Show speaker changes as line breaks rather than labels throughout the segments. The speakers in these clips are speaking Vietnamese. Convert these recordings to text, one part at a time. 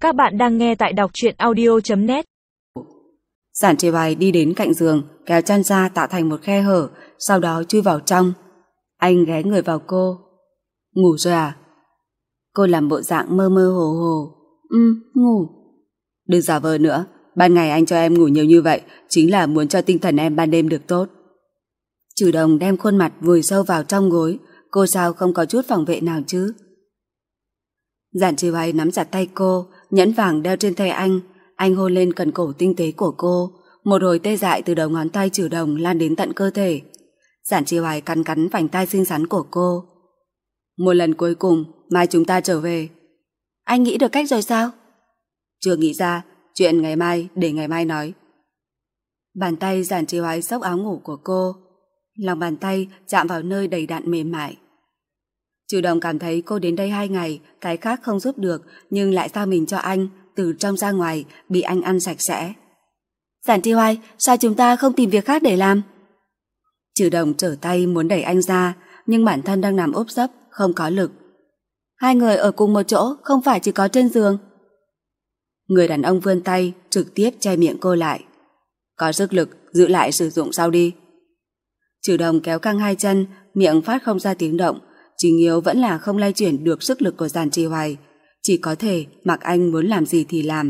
Các bạn đang nghe tại đọc truyện audio.net.
Giản Trì Hoài đi đến cạnh giường, kéo chăn ra tạo thành một khe hở, sau đó chui vào trong. Anh ghé người vào cô. Ngủ rồi à? Cô làm bộ dạng mơ mơ hồ hồ. Ngủ. Đừng giả vờ nữa, ban ngày anh cho em ngủ nhiều như vậy chính là muốn cho tinh thần em ban đêm được tốt. Trừ Đồng đem khuôn mặt vùi sâu vào trong gối. Cô sao không có chút phòng vệ nào chứ? Giản Trì Hoài nắm chặt tay cô, nhẫn vàng đeo trên tay anh. Anh hôn lên cần cổ tinh tế của cô. Một hồi tê dại từ đầu ngón tay Trừ Đồng lan đến tận cơ thể. Giản Trì Hoài cắn cắn vành tai xinh xắn của cô. Một lần cuối cùng, mai chúng ta trở về. Anh nghĩ được cách rồi sao? Chưa nghĩ ra, chuyện ngày mai để ngày mai nói. Bàn tay Giản Trì Hoài xốc áo ngủ của cô. Lòng bàn tay chạm vào nơi đầy đặn mềm mại. Trừ Đồng cảm thấy cô đến đây 2 ngày, cái khác không giúp được, nhưng lại giao mình cho anh, từ trong ra ngoài, bị anh ăn sạch sẽ. Giản Trì Hoài, sao chúng ta không tìm việc khác để làm? Trừ Đồng trở tay muốn đẩy anh ra, nhưng bản thân đang nằm úp sấp, không có lực. Hai người ở cùng một chỗ, không phải chỉ có trên giường. Người đàn ông vươn tay, trực tiếp che miệng cô lại. Có sức lực, giữ lại sử dụng sau đi. Trừ Đồng kéo căng hai chân, miệng phát không ra tiếng động. Chính yếu vẫn là không lay chuyển được sức lực của Giản Trì Hoài, chỉ có thể mặc anh muốn làm gì thì làm.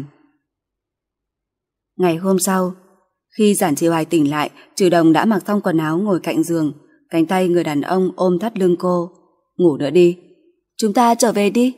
Ngày hôm sau, khi Giản Trì Hoài tỉnh lại, Trừ Đồng đã mặc xong quần áo ngồi cạnh giường, cánh tay người đàn ông ôm thắt lưng cô. Ngủ nữa đi. Chúng ta trở về đi.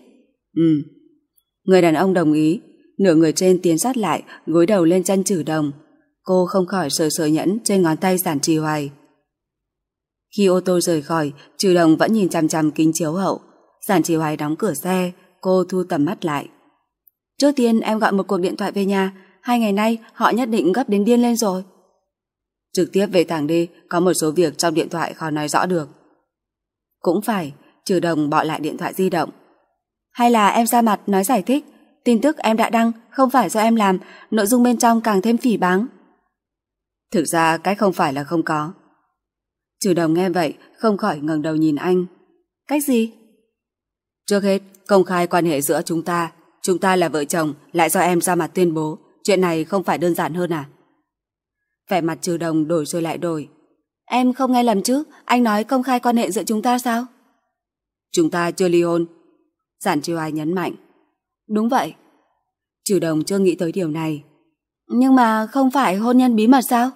Người đàn ông đồng ý, nửa người trên tiến sát lại, gối đầu lên chân Trừ Đồng. Cô không khỏi sờ sờ nhẫn trên ngón tay Giản Trì Hoài. Khi ô tô rời khỏi, Trừ Đồng vẫn nhìn chằm chằm kính chiếu hậu. Giản Trì Hoài đóng cửa xe, cô thu tầm mắt lại. Trước tiên em gọi một cuộc điện thoại về nhà, 2 ngày nay họ nhất định gấp đến điên lên rồi. Trực tiếp về thẳng đi, có một số việc trong điện thoại khó nói rõ được. Cũng phải, Trừ Đồng bỏ lại điện thoại di động. Hay là em ra mặt nói giải thích, tin tức em đã đăng không phải do em làm, nội dung bên trong càng thêm phỉ báng. Thực ra cách không phải là không có. Trừ Đồng nghe vậy không khỏi ngẩng đầu nhìn anh. Cách gì? Trước hết, công khai quan hệ giữa chúng ta là vợ chồng, lại do em ra mặt tuyên bố, chuyện này không phải đơn giản hơn à? Vẻ mặt Trừ Đồng đổi rồi lại đổi. Em không nghe lầm chứ, anh nói công khai quan hệ giữa chúng ta sao? Chúng ta chưa ly hôn. Giản Trì Hoài nhấn mạnh. Đúng vậy. Trừ Đồng chưa nghĩ tới điều này. Nhưng mà không phải hôn nhân bí mật sao?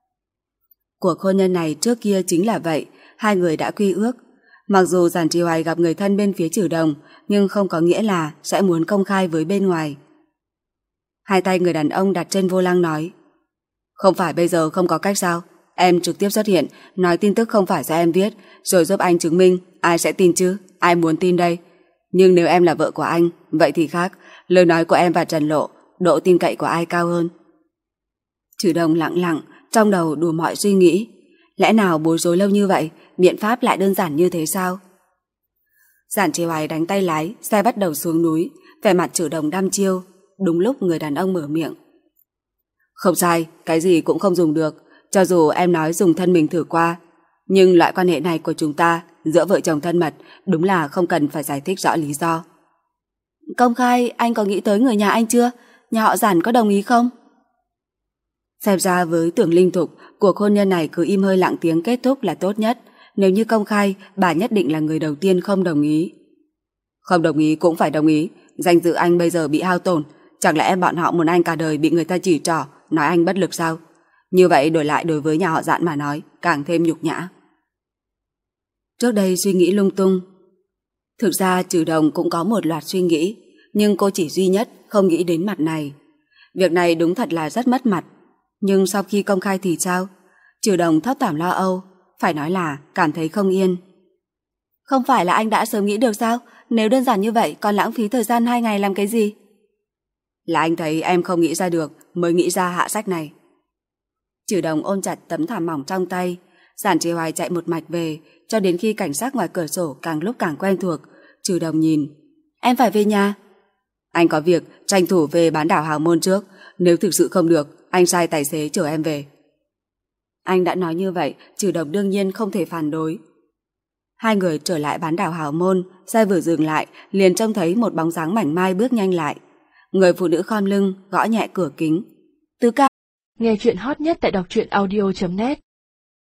Cuộc hôn nhân này trước kia chính là vậy, hai người đã quy ước. Mặc dù Giản Trì Hoài gặp người thân bên phía Trừ Đồng, nhưng không có nghĩa là sẽ muốn công khai với bên ngoài. Hai tay người đàn ông đặt trên vô lăng nói. Không phải bây giờ không có cách sao? Em trực tiếp xuất hiện, nói tin tức không phải do em viết, rồi giúp anh chứng minh, ai sẽ tin chứ? Ai muốn tin đây? Nhưng nếu em là vợ của anh, vậy thì khác, lời nói của em và Trần Lộ, độ tin cậy của ai cao hơn? Trừ Đồng lặng lặng, trong đầu đủ mọi suy nghĩ. Lẽ nào bối rối lâu như vậy, biện pháp lại đơn giản như thế sao? Giản Trì Hoài đánh tay lái, xe bắt đầu xuống núi, vẻ mặt Trừ Đồng đăm chiêu. Đúng lúc người đàn ông mở miệng. Không sai, cái gì cũng không dùng được, cho dù em nói dùng thân mình thử qua. Nhưng loại quan hệ này của chúng ta, giữa vợ chồng thân mật, đúng là không cần phải giải thích rõ lý do. Công khai, anh có nghĩ tới người nhà anh chưa? Nhà họ Giản có đồng ý không? Xem ra với Tưởng Linh Thục, cuộc hôn nhân này cứ im hơi lặng tiếng kết thúc là tốt nhất. Nếu như công khai, bà nhất định là người đầu tiên không đồng ý. Không đồng ý cũng phải đồng ý. Danh dự anh bây giờ bị hao tổn. Chẳng lẽ bọn họ muốn anh cả đời bị người ta chỉ trỏ, nói anh bất lực sao? Như vậy đổi lại đối với nhà họ Dạn mà nói, càng thêm nhục nhã. Trước đây suy nghĩ lung tung. Thực ra Trừ Đồng cũng có một loạt suy nghĩ, nhưng cô chỉ duy nhất không nghĩ đến mặt này. Việc này đúng thật là rất mất mặt. Nhưng sau khi công khai thì sao? Trừ Đồng thấp thỏm lo âu, phải nói là cảm thấy không yên. Không phải là anh đã sớm nghĩ được sao? Nếu đơn giản như vậy còn lãng phí thời gian 2 ngày làm cái gì? Là anh thấy em không nghĩ ra được mới nghĩ ra hạ sách này. Trừ Đồng ôm chặt tấm thảm mỏng trong tay. Giản Trì Hoài chạy một mạch về, cho đến khi cảnh sát ngoài cửa sổ càng lúc càng quen thuộc. Trừ Đồng nhìn. Em phải về nhà. Anh có việc, tranh thủ về bán đảo Hào Môn trước. Nếu thực sự không được, anh sai tài xế chở em về. Anh đã nói như vậy, Trừ Đồng đương nhiên không thể phản đối. Hai người trở lại bán đảo Hào Môn, xe vừa dừng lại, liền trông thấy một bóng dáng mảnh mai bước nhanh lại. Người phụ nữ khom lưng, gõ nhẹ cửa kính. Tứ ca.
Nghe chuyện hot nhất tại đọc truyện audio.net